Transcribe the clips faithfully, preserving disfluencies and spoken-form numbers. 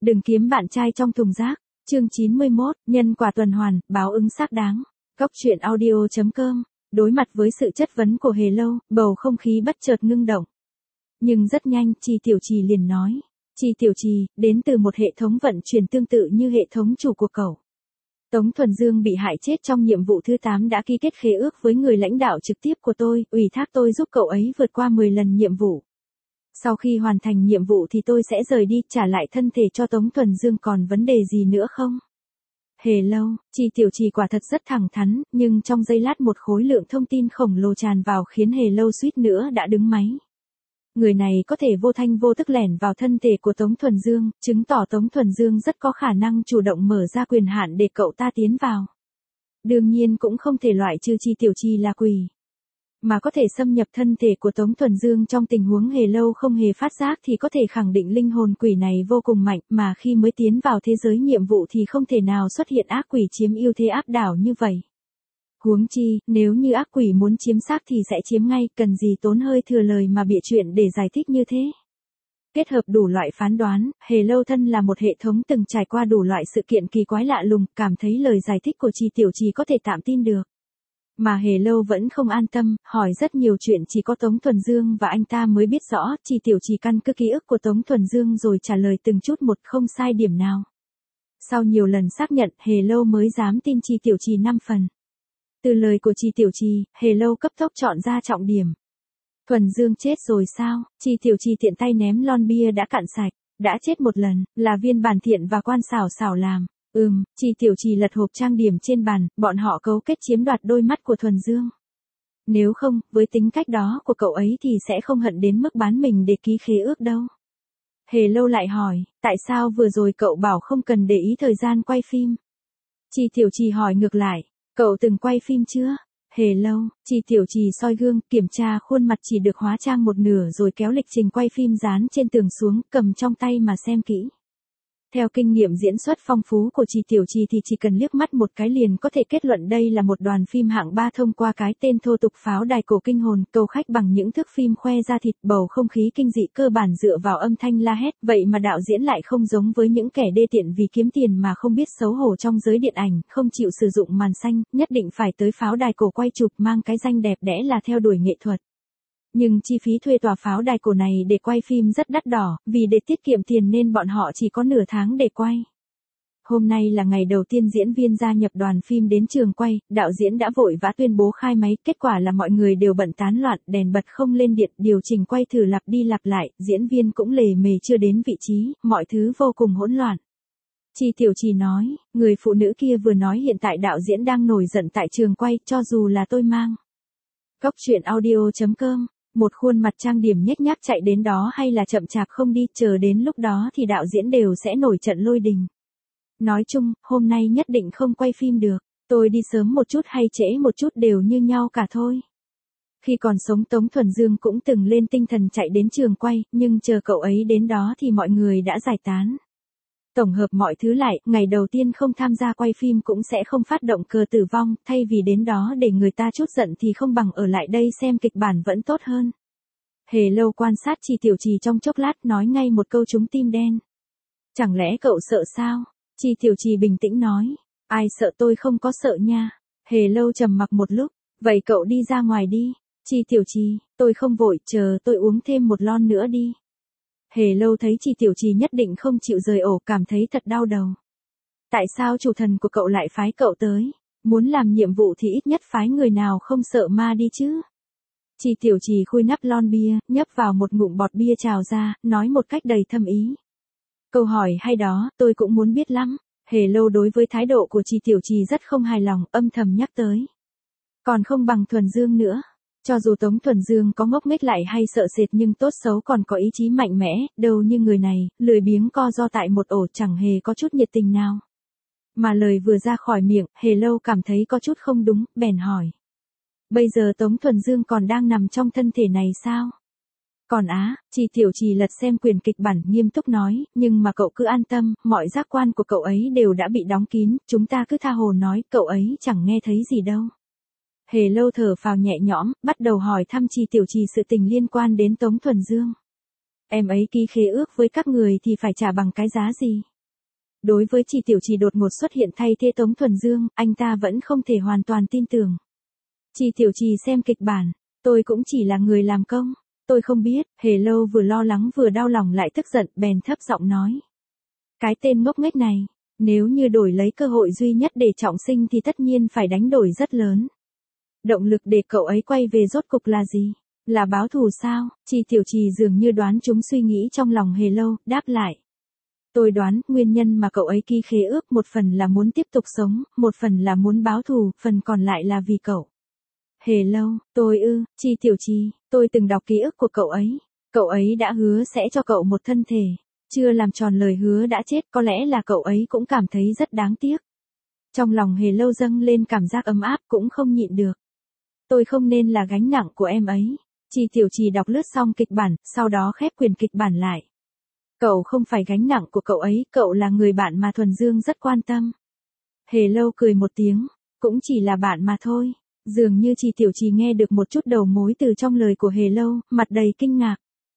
Đừng kiếm bạn trai trong thùng rác. Chương chín mươi mốt, nhân quả tuần hoàn, báo ứng xác đáng. Góc truyện audio chấm com. Đối mặt với sự chất vấn của Hề Lâu, bầu không khí bất chợt ngưng động. Nhưng rất nhanh, Chi Tiểu Trì liền nói. Chi Tiểu Trì, đến từ một hệ thống vận chuyển tương tự như hệ thống chủ của cậu. Tống Thuần Dương bị hại chết trong nhiệm vụ thứ tám đã ký kết khế ước với người lãnh đạo trực tiếp của tôi, ủy thác tôi giúp cậu ấy vượt qua mười lần nhiệm vụ. Sau khi hoàn thành nhiệm vụ thì tôi sẽ rời đi, trả lại thân thể cho Tống Thuần Dương, còn vấn đề gì nữa không? Hề Lâu, Chi Tiểu Trì quả thật rất thẳng thắn, nhưng trong giây lát một khối lượng thông tin khổng lồ tràn vào khiến Hề Lâu suýt nữa đã đứng máy. Người này có thể vô thanh vô tức lẻn vào thân thể của Tống Thuần Dương, chứng tỏ Tống Thuần Dương rất có khả năng chủ động mở ra quyền hạn để cậu ta tiến vào. Đương nhiên cũng không thể loại trừ Chi Tiểu Trì là quỷ. Mà có thể xâm nhập thân thể của Tống Thuần Dương trong tình huống Hề Lâu không hề phát giác thì có thể khẳng định linh hồn quỷ này vô cùng mạnh, mà khi mới tiến vào thế giới nhiệm vụ thì không thể nào xuất hiện ác quỷ chiếm ưu thế áp đảo như vậy. Huống chi, nếu như ác quỷ muốn chiếm xác thì sẽ chiếm ngay, cần gì tốn hơi thừa lời mà bịa chuyện để giải thích như thế. Kết hợp đủ loại phán đoán, Hề Lâu thân là một hệ thống từng trải qua đủ loại sự kiện kỳ quái lạ lùng, cảm thấy lời giải thích của Chi Tiểu Trì có thể tạm tin được. Mà Hề Lâu vẫn không an tâm, hỏi rất nhiều chuyện chỉ có Tống Thuần Dương và anh ta mới biết rõ. Chi Tiểu Trì căn cứ ký ức của Tống Thuần Dương rồi trả lời từng chút một, không sai điểm nào. Sau nhiều lần xác nhận, Hề Lâu mới dám tin Chi Tiểu Trì năm phần. Từ lời của Chi Tiểu Trì, Hề Lâu cấp tốc chọn ra trọng điểm. Thuần Dương chết rồi sao? Chi Tiểu Trì tiện tay ném lon bia đã cạn sạch. Đã chết một lần, là viên bản thiện và quan xảo xảo làm. Ừm, Chi Tiểu Trì lật hộp trang điểm trên bàn, bọn họ cấu kết chiếm đoạt đôi mắt của Thuần Dương. Nếu không, với tính cách đó của cậu ấy thì sẽ không hận đến mức bán mình để ký khế ước đâu. Hề Lâu lại hỏi, tại sao vừa rồi cậu bảo không cần để ý thời gian quay phim? Chi Tiểu Trì hỏi ngược lại, cậu từng quay phim chưa? Hề Lâu, Chi Tiểu Trì soi gương, kiểm tra khuôn mặt chỉ được hóa trang một nửa rồi kéo lịch trình quay phim dán trên tường xuống, cầm trong tay mà xem kỹ. Theo kinh nghiệm diễn xuất phong phú của Chi Tiểu Trì thì chỉ cần liếc mắt một cái liền có thể kết luận đây là một đoàn phim hạng ba thông qua cái tên thô tục Pháo Đài Cổ Kinh Hồn, cầu khách bằng những thước phim khoe ra thịt, bầu không khí kinh dị cơ bản dựa vào âm thanh la hét, vậy mà đạo diễn lại không giống với những kẻ đê tiện vì kiếm tiền mà không biết xấu hổ trong giới điện ảnh, không chịu sử dụng màn xanh, nhất định phải tới Pháo Đài Cổ quay chụp, mang cái danh đẹp đẽ là theo đuổi nghệ thuật. Nhưng chi phí thuê tòa pháo đài cổ này để quay phim rất đắt đỏ, vì để tiết kiệm tiền nên bọn họ chỉ có nửa tháng để quay. Hôm nay là ngày đầu tiên diễn viên gia nhập đoàn phim đến trường quay, đạo diễn đã vội vã tuyên bố khai máy, kết quả là mọi người đều bận tán loạn, đèn bật không lên điện, điều chỉnh quay thử lặp đi lặp lại, diễn viên cũng lề mề chưa đến vị trí, mọi thứ vô cùng hỗn loạn. Chi Tiểu Trì nói, người phụ nữ kia vừa nói hiện tại đạo diễn đang nổi giận tại trường quay, cho dù là tôi mang. Góc truyện audio chấm com. Một khuôn mặt trang điểm nhếch nhác chạy đến đó hay là chậm chạp không đi, chờ đến lúc đó thì đạo diễn đều sẽ nổi trận lôi đình. Nói chung, hôm nay nhất định không quay phim được, tôi đi sớm một chút hay trễ một chút đều như nhau cả thôi. Khi còn sống Tống Thuần Dương cũng từng lên tinh thần chạy đến trường quay, nhưng chờ cậu ấy đến đó thì mọi người đã giải tán. Tổng hợp mọi thứ lại, ngày đầu tiên không tham gia quay phim cũng sẽ không phát động cờ tử vong, thay vì đến đó để người ta chút giận thì không bằng ở lại đây xem kịch bản vẫn tốt hơn. Hề Lâu quan sát Chi Tiểu Trì trong chốc lát, nói ngay một câu trúng tim đen. Chẳng lẽ cậu sợ sao? Chi Tiểu Trì bình tĩnh nói, ai sợ, tôi không có sợ nha. Hề Lâu trầm mặc một lúc, vậy cậu đi ra ngoài đi. Chi Tiểu Trì, tôi không vội, chờ tôi uống thêm một lon nữa đi. Hề Lâu thấy Chi Tiểu Trì nhất định không chịu rời ổ, cảm thấy thật đau đầu. Tại sao chủ thần của cậu lại phái cậu tới? Muốn làm nhiệm vụ thì ít nhất phái người nào không sợ ma đi chứ. Chi Tiểu Trì khui nắp lon bia, nhấp vào một ngụm bọt bia trào ra, nói một cách đầy thâm ý. Câu hỏi hay đó, tôi cũng muốn biết lắm. Hề Lâu đối với thái độ của Chi Tiểu Trì rất không hài lòng, âm thầm nhắc tới. Còn không bằng Thuần Dương nữa. Cho dù Tống Thuần Dương có ngốc nghếch lại hay sợ sệt nhưng tốt xấu còn có ý chí mạnh mẽ, đâu như người này, lười biếng co ro tại một ổ, chẳng hề có chút nhiệt tình nào. Mà lời vừa ra khỏi miệng, Hề Lâu cảm thấy có chút không đúng, bèn hỏi. Bây giờ Tống Thuần Dương còn đang nằm trong thân thể này sao? Còn á, Chi Tiểu Trì lật xem quyển kịch bản, nghiêm túc nói, nhưng mà cậu cứ an tâm, mọi giác quan của cậu ấy đều đã bị đóng kín, chúng ta cứ tha hồ nói, cậu ấy chẳng nghe thấy gì đâu. Hề Lâu thở phào nhẹ nhõm, bắt đầu hỏi thăm Chi Tiểu Trì sự tình liên quan đến Tống Thuần Dương. Em ấy ký khế ước với các người thì phải trả bằng cái giá gì? Đối với Chi Tiểu Trì đột ngột xuất hiện thay thế Tống Thuần Dương, anh ta vẫn không thể hoàn toàn tin tưởng. Chi Tiểu Trì xem kịch bản, tôi cũng chỉ là người làm công, tôi không biết. Hề Lâu vừa lo lắng vừa đau lòng lại tức giận, bèn thấp giọng nói. Cái tên ngốc nghếch này, nếu như đổi lấy cơ hội duy nhất để trọng sinh thì tất nhiên phải đánh đổi rất lớn. Động lực để cậu ấy quay về rốt cục là gì? Là báo thù sao? Chi Tiểu Trì dường như đoán trúng suy nghĩ trong lòng Hề Lâu, đáp lại. Tôi đoán, nguyên nhân mà cậu ấy ký khế ước một phần là muốn tiếp tục sống, một phần là muốn báo thù, phần còn lại là vì cậu. Hề Lâu, tôi ư, Chi Tiểu Trì, tôi từng đọc ký ức của cậu ấy. Cậu ấy đã hứa sẽ cho cậu một thân thể. Chưa làm tròn lời hứa đã chết, có lẽ là cậu ấy cũng cảm thấy rất đáng tiếc. Trong lòng Hề Lâu dâng lên cảm giác ấm áp cũng không nhịn được. Tôi không nên là gánh nặng của em ấy. Chi Tiểu Trì đọc lướt xong kịch bản, sau đó khép quyển kịch bản lại. Cậu không phải gánh nặng của cậu ấy, cậu là người bạn mà Thuần Dương rất quan tâm. Hề Lâu cười một tiếng, cũng chỉ là bạn mà thôi. Dường như Chi Tiểu Trì nghe được một chút đầu mối từ trong lời của Hề Lâu, mặt đầy kinh ngạc.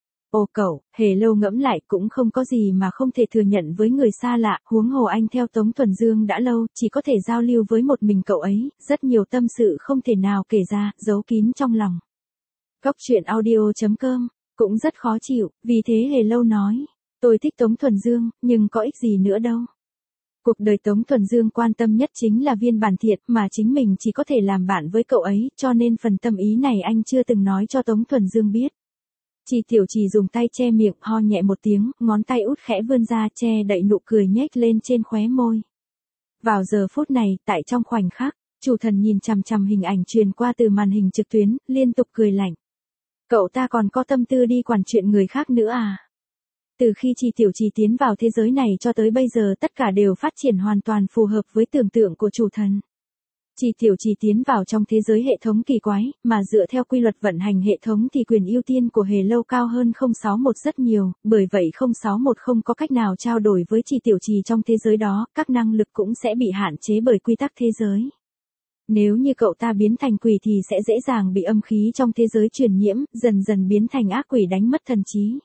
Ồ cậu, Hề Lâu ngẫm lại cũng không có gì mà không thể thừa nhận với người xa lạ, huống hồ anh theo Tống Thuần Dương đã lâu, chỉ có thể giao lưu với một mình cậu ấy, rất nhiều tâm sự không thể nào kể ra, giấu kín trong lòng. Góc truyện audio chấm com, cũng rất khó chịu, vì thế Hề Lâu nói, tôi thích Tống Thuần Dương, nhưng có ích gì nữa đâu. Cuộc đời Tống Thuần Dương quan tâm nhất chính là Viên Bản Thiện, mà chính mình chỉ có thể làm bạn với cậu ấy, cho nên phần tâm ý này anh chưa từng nói cho Tống Thuần Dương biết. Chi Tiểu Trì dùng tay che miệng, ho nhẹ một tiếng, ngón tay út khẽ vươn ra che đậy nụ cười nhếch lên trên khóe môi. Vào giờ phút này, tại trong khoảnh khắc, Chủ Thần nhìn chằm chằm hình ảnh truyền qua từ màn hình trực tuyến, liên tục cười lạnh. Cậu ta còn có tâm tư đi quản chuyện người khác nữa à? Từ khi Chi Tiểu Trì tiến vào thế giới này cho tới bây giờ tất cả đều phát triển hoàn toàn phù hợp với tưởng tượng của Chủ Thần. Chi Tiểu Trì tiến vào trong thế giới hệ thống kỳ quái, mà dựa theo quy luật vận hành hệ thống thì quyền ưu tiên của Hề Lâu cao hơn không sáu một rất nhiều, bởi vậy không sáu một không có cách nào trao đổi với Chi Tiểu Trì trong thế giới đó, các năng lực cũng sẽ bị hạn chế bởi quy tắc thế giới. Nếu như cậu ta biến thành quỷ thì sẽ dễ dàng bị âm khí trong thế giới truyền nhiễm, dần dần biến thành ác quỷ đánh mất thần trí.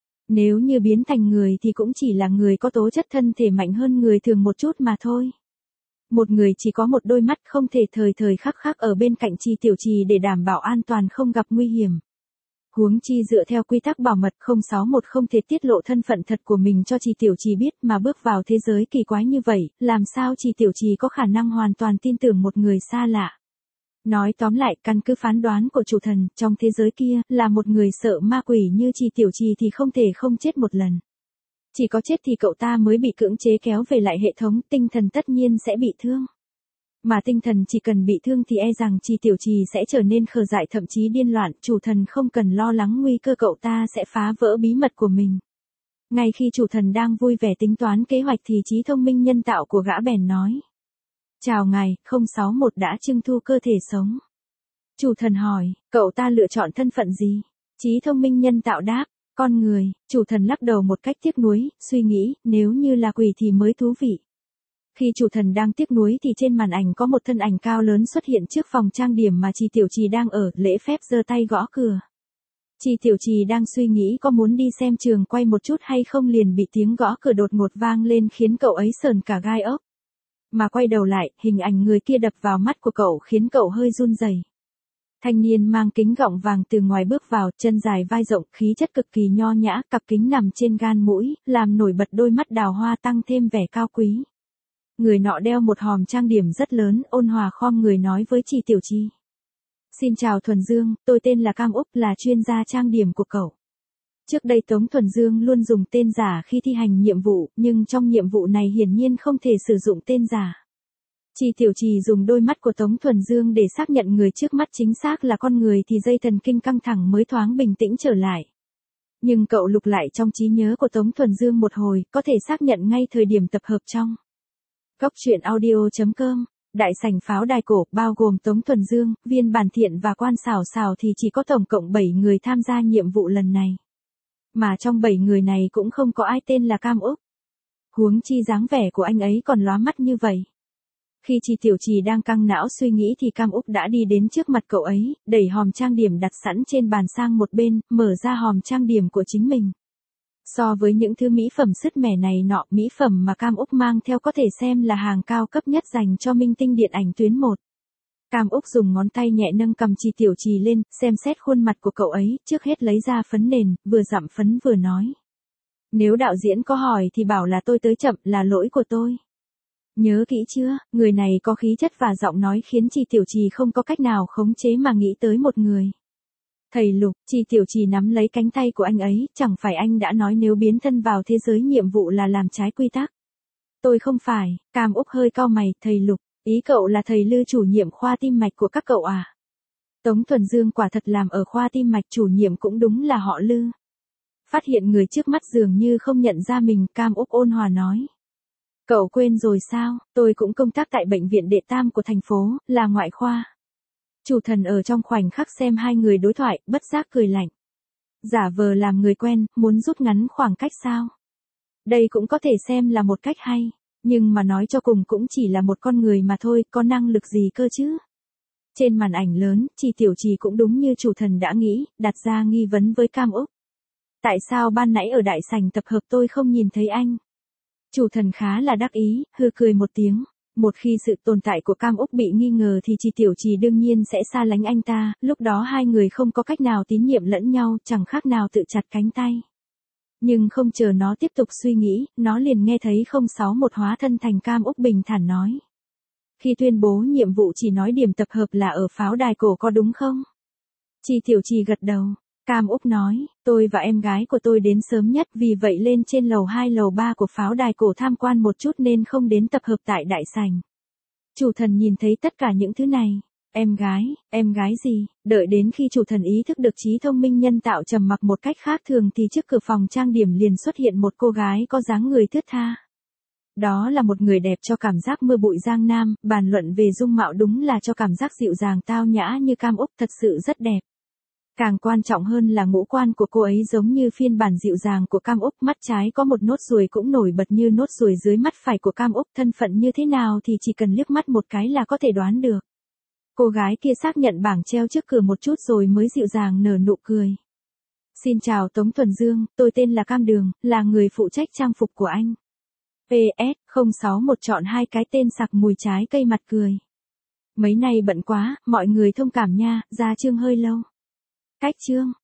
Nếu như biến thành người thì cũng chỉ là người có tố chất thân thể mạnh hơn người thường một chút mà thôi. Một người chỉ có một đôi mắt không thể thời thời khắc khắc ở bên cạnh Chi Tiểu Trì để đảm bảo an toàn không gặp nguy hiểm. Huống chi dựa theo quy tắc bảo mật không sáu một không thể tiết lộ thân phận thật của mình cho Chi Tiểu Trì biết mà bước vào thế giới kỳ quái như vậy, làm sao Chi Tiểu Trì có khả năng hoàn toàn tin tưởng một người xa lạ. Nói tóm lại, căn cứ phán đoán của Chủ Thần, trong thế giới kia, là một người sợ ma quỷ như Chi Tiểu Trì thì không thể không chết một lần. Chỉ có chết thì cậu ta mới bị cưỡng chế kéo về lại hệ thống, tinh thần tất nhiên sẽ bị thương. Mà tinh thần chỉ cần bị thương thì e rằng Chi Tiểu Trì sẽ trở nên khờ dại thậm chí điên loạn, Chủ Thần không cần lo lắng nguy cơ cậu ta sẽ phá vỡ bí mật của mình. Ngay khi Chủ Thần đang vui vẻ tính toán kế hoạch thì trí thông minh nhân tạo của gã bèn nói. Chào ngài, không sáu một đã trưng thu cơ thể sống. Chủ Thần hỏi, cậu ta lựa chọn thân phận gì? Trí thông minh nhân tạo đáp, con người. Chủ Thần lắc đầu một cách tiếc nuối, suy nghĩ, nếu như là quỷ thì mới thú vị. Khi Chủ Thần đang tiếc nuối thì trên màn ảnh có một thân ảnh cao lớn xuất hiện trước phòng trang điểm mà Chi Tiểu Trì đang ở, lễ phép giơ tay gõ cửa. Chi Tiểu Trì đang suy nghĩ có muốn đi xem trường quay một chút hay không liền bị tiếng gõ cửa đột ngột vang lên khiến cậu ấy sờn cả gai ốc. Mà quay đầu lại, hình ảnh người kia đập vào mắt của cậu khiến cậu hơi run rẩy. Thanh niên mang kính gọng vàng từ ngoài bước vào, chân dài vai rộng, khí chất cực kỳ nho nhã, cặp kính nằm trên gan mũi, làm nổi bật đôi mắt đào hoa tăng thêm vẻ cao quý. Người nọ đeo một hòm trang điểm rất lớn, ôn hòa khom người nói với Chi Tiểu Trì. Xin chào Thuần Dương, tôi tên là Cam Úc, là chuyên gia trang điểm của cậu. Trước đây Tống Thuần Dương luôn dùng tên giả khi thi hành nhiệm vụ, nhưng trong nhiệm vụ này hiển nhiên không thể sử dụng tên giả. Chi Tiểu Trì dùng đôi mắt của Tống Thuần Dương để xác nhận người trước mắt chính xác là con người thì dây thần kinh căng thẳng mới thoáng bình tĩnh trở lại. Nhưng cậu lục lại trong trí nhớ của Tống Thuần Dương một hồi, có thể xác nhận ngay thời điểm tập hợp trong. Góc truyện audio chấm com, đại sảnh pháo đài cổ, bao gồm Tống Thuần Dương, Viên Bản Thiện và Quan Sảo Sảo thì chỉ có tổng cộng bảy người tham gia nhiệm vụ lần này. Mà trong bảy người này cũng không có ai tên là Cam Úc. Huống chi dáng vẻ của anh ấy còn lóa mắt như vậy. Khi Chi Tiểu Trì đang căng não suy nghĩ thì Cam Úc đã đi đến trước mặt cậu ấy, đẩy hòm trang điểm đặt sẵn trên bàn sang một bên, mở ra hòm trang điểm của chính mình. So với những thứ mỹ phẩm sứt mẻ này nọ, mỹ phẩm mà Cam Úc mang theo có thể xem là hàng cao cấp nhất dành cho minh tinh điện ảnh tuyến một. Cam Úc dùng ngón tay nhẹ nâng cầm Chi Tiểu Trì lên, xem xét khuôn mặt của cậu ấy, trước hết lấy ra phấn nền, vừa dặm phấn vừa nói. Nếu đạo diễn có hỏi thì bảo là tôi tới chậm, là lỗi của tôi. Nhớ kỹ chưa, người này có khí chất và giọng nói khiến Chi Tiểu Trì không có cách nào khống chế mà nghĩ tới một người. Thầy Lục. Chi Tiểu Trì nắm lấy cánh tay của anh ấy, chẳng phải anh đã nói nếu biến thân vào thế giới nhiệm vụ là làm trái quy tắc. Tôi không phải. Cam Úc hơi cau mày, thầy Lục, ý cậu là thầy Lư chủ nhiệm khoa tim mạch của các cậu à? Tống Thuần Dương quả thật làm ở khoa tim mạch, chủ nhiệm cũng đúng là họ Lư. Phát hiện người trước mắt dường như không nhận ra mình, Cam Úc ôn hòa nói. Cậu quên rồi sao, tôi cũng công tác tại bệnh viện Đệ Tam của thành phố, là ngoại khoa. Chủ thần ở trong khoảnh khắc xem hai người đối thoại, bất giác cười lạnh. Giả vờ làm người quen, muốn rút ngắn khoảng cách sao? Đây cũng có thể xem là một cách hay, nhưng mà nói cho cùng cũng chỉ là một con người mà thôi, có năng lực gì cơ chứ? Trên màn ảnh lớn, Chi Tiểu Trì cũng đúng như chủ thần đã nghĩ, đặt ra nghi vấn với Cam Úc. Tại sao ban nãy ở đại sảnh tập hợp tôi không nhìn thấy anh? Chủ thần khá là đắc ý, hừ cười một tiếng. Một khi sự tồn tại của Cam Úc bị nghi ngờ thì Chi Tiểu Trì đương nhiên sẽ xa lánh anh ta, lúc đó hai người không có cách nào tín nhiệm lẫn nhau, chẳng khác nào tự chặt cánh tay. Nhưng không chờ nó tiếp tục suy nghĩ, nó liền nghe thấy không sáu một hóa thân thành Cam Úc bình thản nói. Khi tuyên bố nhiệm vụ chỉ nói điểm tập hợp là ở pháo đài cổ có đúng không? Chi Tiểu Trì gật đầu. Cam Úc nói, tôi và em gái của tôi đến sớm nhất, vì vậy lên trên lầu hai lầu ba của pháo đài cổ tham quan một chút nên không đến tập hợp tại đại sảnh. Chủ thần nhìn thấy tất cả những thứ này. Em gái, em gái gì? Đợi đến khi chủ thần ý thức được trí thông minh nhân tạo trầm mặc một cách khác thường thì trước cửa phòng trang điểm liền xuất hiện một cô gái có dáng người thướt tha. Đó là một người đẹp cho cảm giác mưa bụi giang nam, bàn luận về dung mạo đúng là cho cảm giác dịu dàng tao nhã như Cam Úc, thật sự rất đẹp. Càng quan trọng hơn là ngũ quan của cô ấy giống như phiên bản dịu dàng của Cam Úc, mắt trái có một nốt ruồi cũng nổi bật như nốt ruồi dưới mắt phải của Cam Úc, thân phận như thế nào thì chỉ cần liếc mắt một cái là có thể đoán được. Cô gái kia xác nhận bảng treo trước cửa một chút rồi mới dịu dàng nở nụ cười. Xin chào Tống Thuần Dương, tôi tên là Cam Đường, là người phụ trách trang phục của anh. pê ét không sáu một chọn hai cái tên sặc mùi trái cây mặt cười. Mấy này bận quá, mọi người thông cảm nha, ra chương hơi lâu. Cách chương